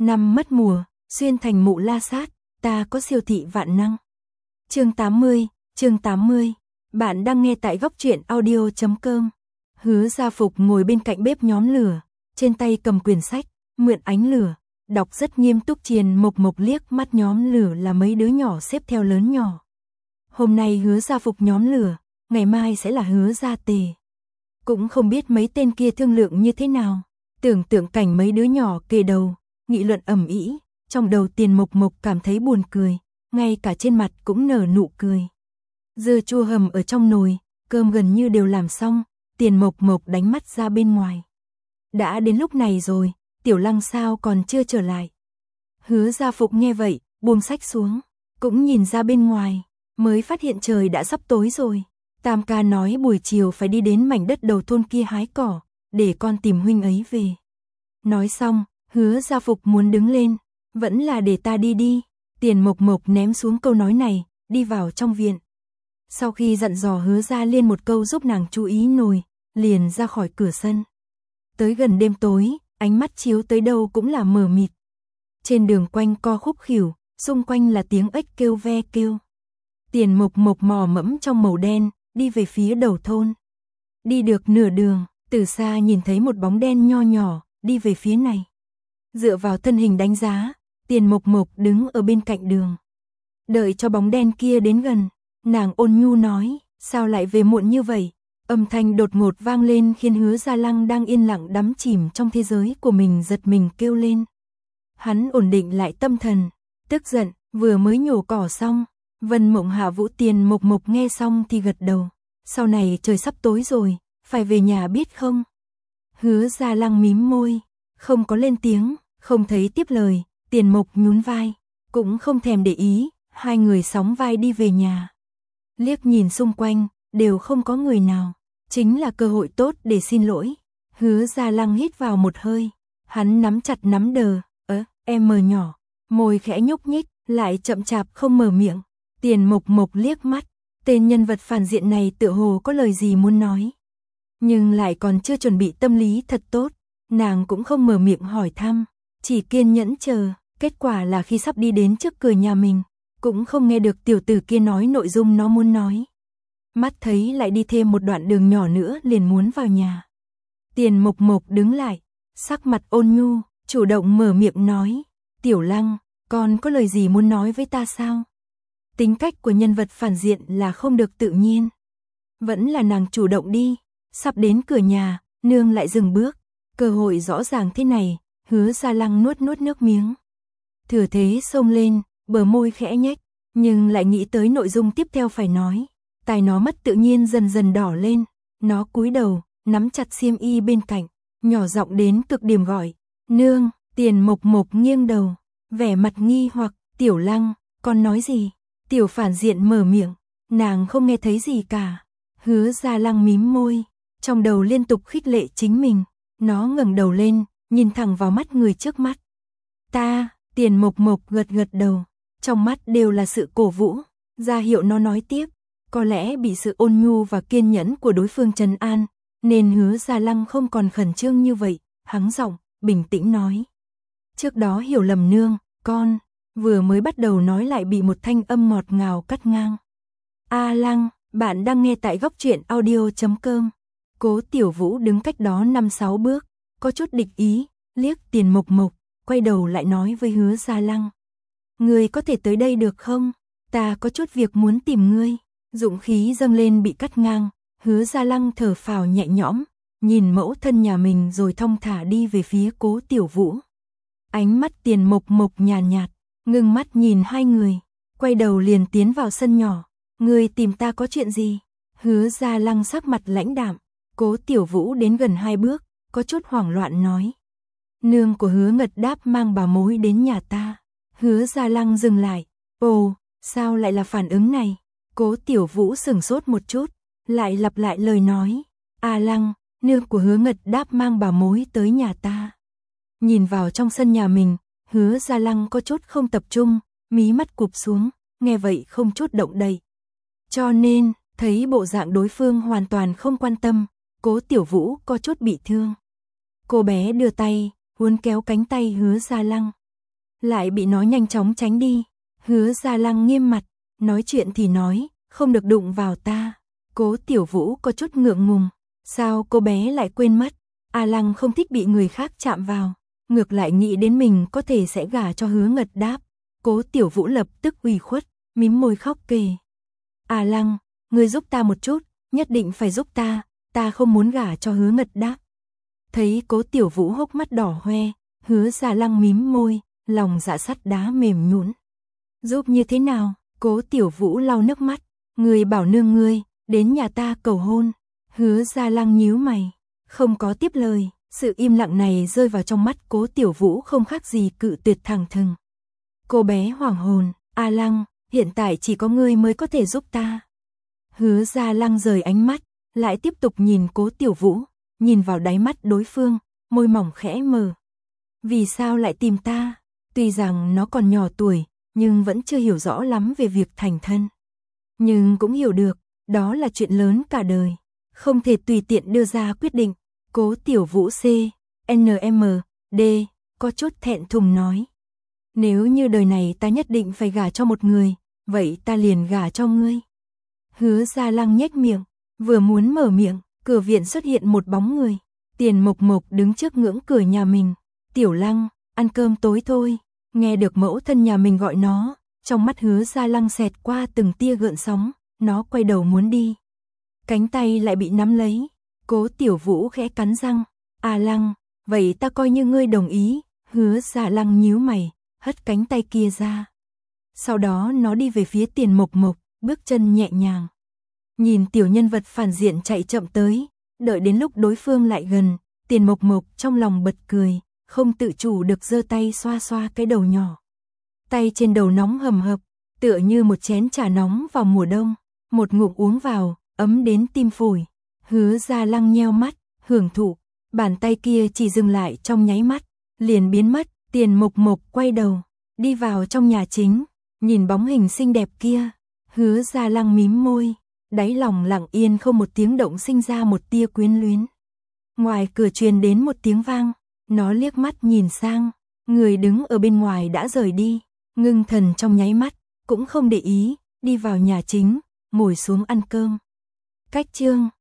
Năm mất mùa, xuyên thành mụ la sát, ta có siêu thị vạn năng. Chương 80. Bạn đang nghe tại góc truyện audio.com. Hứa Gia Phục ngồi bên cạnh bếp nhóm lửa, trên tay cầm quyển sách, mượn ánh lửa, đọc rất nghiêm túc. Triền Mộc Mộc liếc mắt nhóm lửa là mấy đứa nhỏ xếp theo lớn nhỏ. Hôm nay Hứa Gia Phục nhóm lửa, ngày mai sẽ là Hứa Gia Tề. Cũng không biết mấy tên kia thương lượng như thế nào, tưởng tượng cảnh mấy đứa nhỏ kề đầu, nghị luận ầm ĩ, trong đầu Tiền Mộc Mộc cảm thấy buồn cười, ngay cả trên mặt cũng nở nụ cười. Dưa chua hầm ở trong nồi, cơm gần như đều làm xong, Tiền Mộc Mộc đánh mắt ra bên ngoài. Đã đến lúc này rồi, Tiểu Lăng sao còn chưa trở lại? Hứa Gia Phục nghe vậy, buông sách xuống, cũng nhìn ra bên ngoài, mới phát hiện trời đã sắp tối rồi. Tam ca nói buổi chiều phải đi đến mảnh đất đầu thôn kia hái cỏ, để con tìm huynh ấy về. Nói xong, Hứa Gia Phục muốn đứng lên, vẫn là để ta đi đi. Tiền Mộc Mộc ném xuống câu nói này, đi vào trong viện. Sau khi dặn dò Hứa Gia Liên một câu giúp nàng chú ý nồi, liền ra khỏi cửa sân. Tới gần đêm tối, ánh mắt chiếu tới đâu cũng là mờ mịt. Trên đường quanh co khúc khỉu, xung quanh là tiếng ếch kêu ve kêu. Tiền Mộc Mộc mò mẫm trong màu đen, đi về phía đầu thôn. Đi được nửa đường, từ xa nhìn thấy một bóng đen nho nhỏ, đi về phía này. Dựa vào thân hình đánh giá, Tiền Mộc Mộc đứng ở bên cạnh đường. Đợi cho bóng đen kia đến gần, nàng ôn nhu nói, sao lại về muộn như vậy? Âm thanh đột ngột vang lên khiến Hứa Gia Lăng đang yên lặng đắm chìm trong thế giới của mình giật mình kêu lên. Hắn ổn định lại tâm thần, tức giận, vừa mới nhổ cỏ xong. Vân Mộng Hạ Vũ Tiền Mộc Mộc nghe xong thì gật đầu. Sau này trời sắp tối rồi, phải về nhà biết không? Hứa Gia Lăng mím môi, không có lên tiếng, không thấy tiếp lời. Tiền Mộc nhún vai, cũng không thèm để ý, hai người sóng vai đi về nhà. Liếc nhìn xung quanh, đều không có người nào, chính là cơ hội tốt để xin lỗi. Hứa Gia Lăng hít vào một hơi, hắn nắm chặt nắm đờ, em mờ nhỏ, môi khẽ nhúc nhích, lại chậm chạp không mở miệng. Tiền Mộc Mộc liếc mắt, tên nhân vật phản diện này tựa hồ có lời gì muốn nói, nhưng lại còn chưa chuẩn bị tâm lý thật tốt, nàng cũng không mở miệng hỏi thăm, chỉ kiên nhẫn chờ. Kết quả là khi sắp đi đến trước cửa nhà mình, cũng không nghe được tiểu tử kia nói nội dung nó muốn nói. Mắt thấy lại đi thêm một đoạn đường nhỏ nữa liền muốn vào nhà. Tiền Mộc Mộc đứng lại, sắc mặt ôn nhu, chủ động mở miệng nói, Tiểu Lăng, con có lời gì muốn nói với ta sao? Tính cách của nhân vật phản diện là không được tự nhiên. Vẫn là nàng chủ động đi, sắp đến cửa nhà, nương lại dừng bước. Cơ hội rõ ràng thế này, Hứa Gia Lăng nuốt nước miếng. Thừa thế xông lên, bờ môi khẽ nhếch, nhưng lại nghĩ tới nội dung tiếp theo phải nói. Tai nó mất tự nhiên dần dần đỏ lên, nó cúi đầu, nắm chặt xiêm y bên cạnh, nhỏ giọng đến cực điểm gọi, nương. Tiền Mộc Mộc nghiêng đầu, vẻ mặt nghi hoặc, Tiểu Lăng, con nói gì? Tiểu phản diện mở miệng, nàng không nghe thấy gì cả. Hứa Gia Lăng mím môi, trong đầu liên tục khích lệ chính mình, nó ngẩng đầu lên, nhìn thẳng vào mắt người trước mắt. Ta. Tiền Mộc Mộc gật đầu, trong mắt đều là sự cổ vũ, ra hiệu nó nói tiếp. Có lẽ bị sự ôn nhu và kiên nhẫn của đối phương trấn an, nên Hứa Gia Lăng không còn khẩn trương như vậy, hắng giọng, bình tĩnh nói. Trước đó hiểu lầm nương, con, vừa mới bắt đầu nói lại bị một thanh âm ngọt ngào cắt ngang. A Lăng, bạn đang nghe tại góc truyện audio.com. Cố Tiểu Vũ đứng cách đó 5-6 bước, có chút địch ý, liếc Tiền Mộc Mộc. Quay đầu lại nói với Hứa Gia Lăng. Ngươi có thể tới đây được không? Ta có chút việc muốn tìm ngươi. Dũng khí dâng lên bị cắt ngang. Hứa Gia Lăng thở phào nhẹ nhõm, nhìn mẫu thân nhà mình rồi thong thả đi về phía Cố Tiểu Vũ. Ánh mắt Tiền Mộc Mộc nhàn nhạt, ngưng mắt nhìn hai người, quay đầu liền tiến vào sân nhỏ. Ngươi tìm ta có chuyện gì? Hứa Gia Lăng sắc mặt lãnh đạm. Cố Tiểu Vũ đến gần 2 bước, có chút hoảng loạn nói. Nương của Hứa Ngật Đáp mang bà mối đến nhà ta. Hứa Gia Lăng dừng lại. Ồ, sao lại là phản ứng này? Cố Tiểu Vũ sửng sốt một chút, lại lặp lại lời nói. A Lăng, nương của Hứa Ngật Đáp mang bà mối tới nhà ta. Nhìn vào trong sân nhà mình, Hứa Gia Lăng có chút không tập trung, mí mắt cụp xuống, nghe vậy không chút động đậy. Cho nên, thấy bộ dạng đối phương hoàn toàn không quan tâm, Cố Tiểu Vũ có chút bị thương. Cô bé đưa tay, muốn kéo cánh tay Hứa Gia Lăng, lại bị nó nhanh chóng tránh đi. Hứa Gia Lăng nghiêm mặt, nói chuyện thì nói, không được đụng vào ta. Cố Tiểu Vũ có chút ngượng ngùng, sao cô bé lại quên mất, A Lăng không thích bị người khác chạm vào, ngược lại nghĩ đến mình có thể sẽ gả cho Hứa Ngật đáp. Cố Tiểu Vũ lập tức ủy khuất, mím môi khóc kể. A Lăng, ngươi giúp ta một chút, nhất định phải giúp ta không muốn gả cho Hứa Ngật đáp. Thấy Cố Tiểu Vũ hốc mắt đỏ hoe, Hứa Gia Lăng mím môi, lòng dạ sắt đá mềm nhũn. Giúp như thế nào? Cố Tiểu Vũ lau nước mắt, người bảo nương ngươi đến nhà ta cầu hôn. Hứa Gia Lăng nhíu mày, không có tiếp lời, sự im lặng này rơi vào trong mắt Cố Tiểu Vũ không khác gì cự tuyệt thẳng thừng. Cô bé hoảng hồn, A Lăng, hiện tại chỉ có ngươi mới có thể giúp ta. Hứa Gia Lăng rời ánh mắt, lại tiếp tục nhìn Cố Tiểu Vũ, nhìn vào đáy mắt đối phương, môi mỏng khẽ mở. Vì sao lại tìm ta? Tuy rằng nó còn nhỏ tuổi, nhưng vẫn chưa hiểu rõ lắm về việc thành thân. Nhưng cũng hiểu được, đó là chuyện lớn cả đời, không thể tùy tiện đưa ra quyết định. Cố Tiểu Vũ CNMD có chút thẹn thùng nói. Nếu như đời này ta nhất định phải gả cho một người, vậy ta liền gả cho ngươi. Hứa Gia Lăng nhếch miệng, vừa muốn mở miệng, cửa viện xuất hiện một bóng người. Tiền Mộc Mộc đứng trước ngưỡng cửa nhà mình. Tiểu Lăng, ăn cơm tối thôi. Nghe được mẫu thân nhà mình gọi nó, trong mắt Hứa Gia Lăng xẹt qua từng tia gợn sóng, nó quay đầu muốn đi. Cánh tay lại bị nắm lấy. Cố Tiểu Vũ khẽ cắn răng. A Lăng, vậy ta coi như ngươi đồng ý. Hứa Gia Lăng nhíu mày, hất cánh tay kia ra. Sau đó nó đi về phía Tiền Mộc Mộc, bước chân nhẹ nhàng. Nhìn tiểu nhân vật phản diện chạy chậm tới, đợi đến lúc đối phương lại gần, Tiền Mộc Mộc trong lòng bật cười, không tự chủ được giơ tay xoa xoa cái đầu nhỏ. Tay trên đầu nóng hầm hập, tựa như một chén trà nóng vào mùa đông, một ngụm uống vào, ấm đến tim phổi. Hứa Gia Lăng nheo mắt, hưởng thụ, bàn tay kia chỉ dừng lại trong nháy mắt, liền biến mất. Tiền Mộc Mộc quay đầu, đi vào trong nhà chính, nhìn bóng hình xinh đẹp kia, Hứa Gia Lăng mím môi, đáy lòng lặng yên không một tiếng động sinh ra một tia quyến luyến. Ngoài cửa truyền đến một tiếng vang, nó liếc mắt nhìn sang, người đứng ở bên ngoài đã rời đi, ngưng thần trong nháy mắt, cũng không để ý, đi vào nhà chính, ngồi xuống ăn cơm. Cách chương